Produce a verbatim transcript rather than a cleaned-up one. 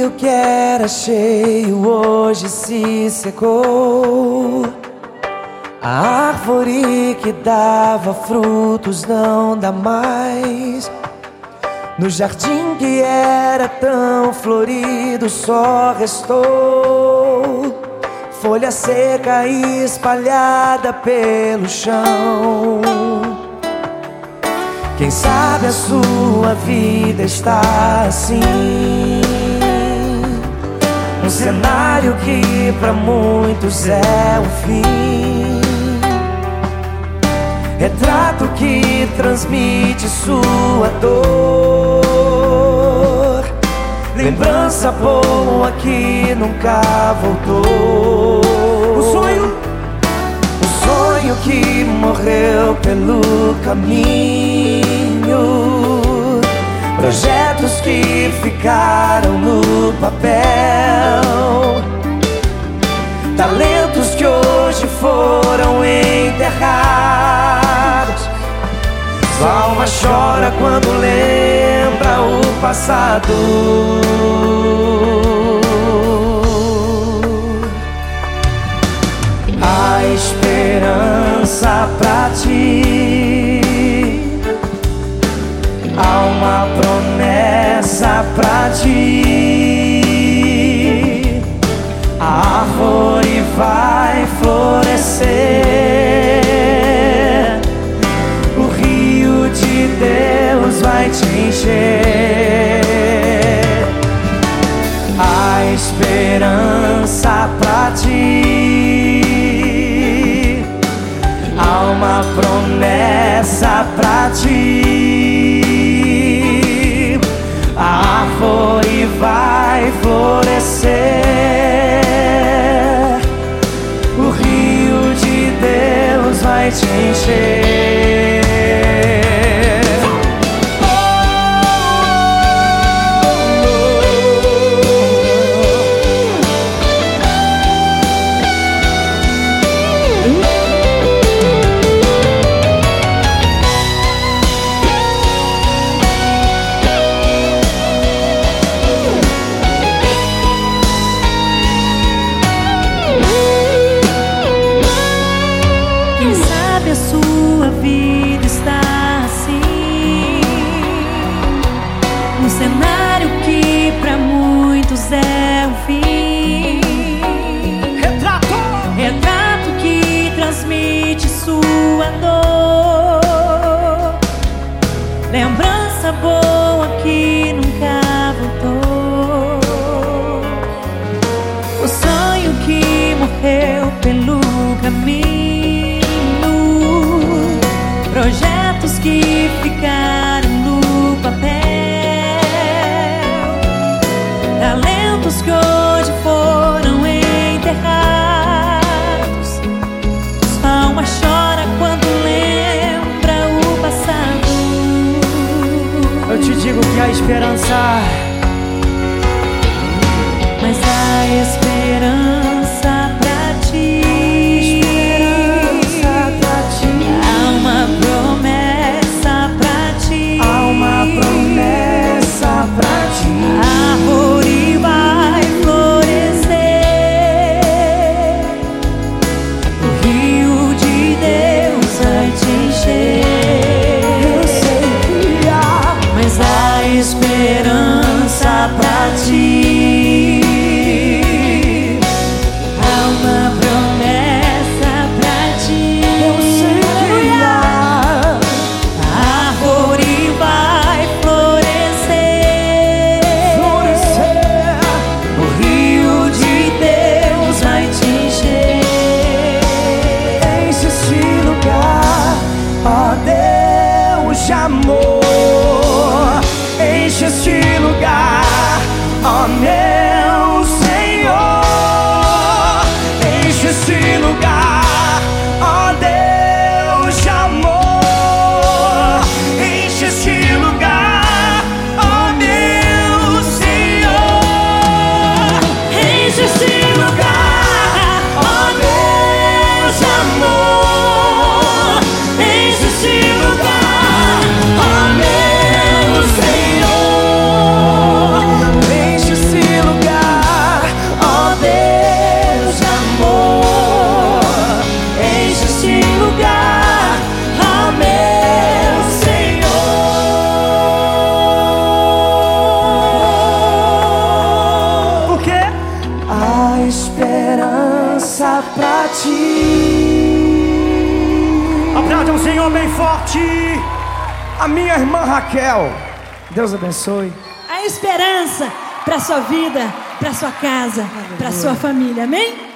rio que era cheio hoje se secou. A árvore que dava frutos não dá mais. No jardim que era tão florido só restou folha seca e espalhada pelo chão. Quem sabe a sua vida está assim, um cenário que pra muitos é o fim. Retrato que transmite sua dor, lembrança boa que nunca voltou. O sonho, o sonho que morreu pelo caminho, projetos que ficaram no papel, talentos que hoje foram enterrados. Sua alma chora quando lembra o passado. A esperança pra ti, há uma promessa pra ti. A árvore vai florescer, o rio de Deus vai te encher. A esperança pra ti, há uma promessa pra ti. A árvore vai florescer, o rio de Deus vai te encher. A sua vida está assim, um cenário que pra muitos é o fim. Retrato, retrato que transmite sua dor, lembrança boa que nunca voltou. O sonho que morreu pelo caminho, projetos que ficaram no papel, talentos que hoje foram enterrados. Sua alma chora quando lembra o passado. eu te digo que há esperança, mas há esperança pra ti. Esperança pra ti, há uma promessa pra ti. Eu sei que há. A árvore vai florescer, florescer, o rio de Deus vai te encher. enche esse lugar, ó Deus de amor. Enche este lugar, ó meu Senhor. Enche este lugar, ó Deus de amor. Enche este lugar, ó meu Senhor. Enche este lugar, ó Deus de amor. Enche este lugar, ó meu Senhor. Enche esse lugar. vida pra ti. Aplauda o Senhor bem forte. A minha irmã Raquel. Deus abençoe. A esperança para sua vida, para sua casa, para sua família. Amém?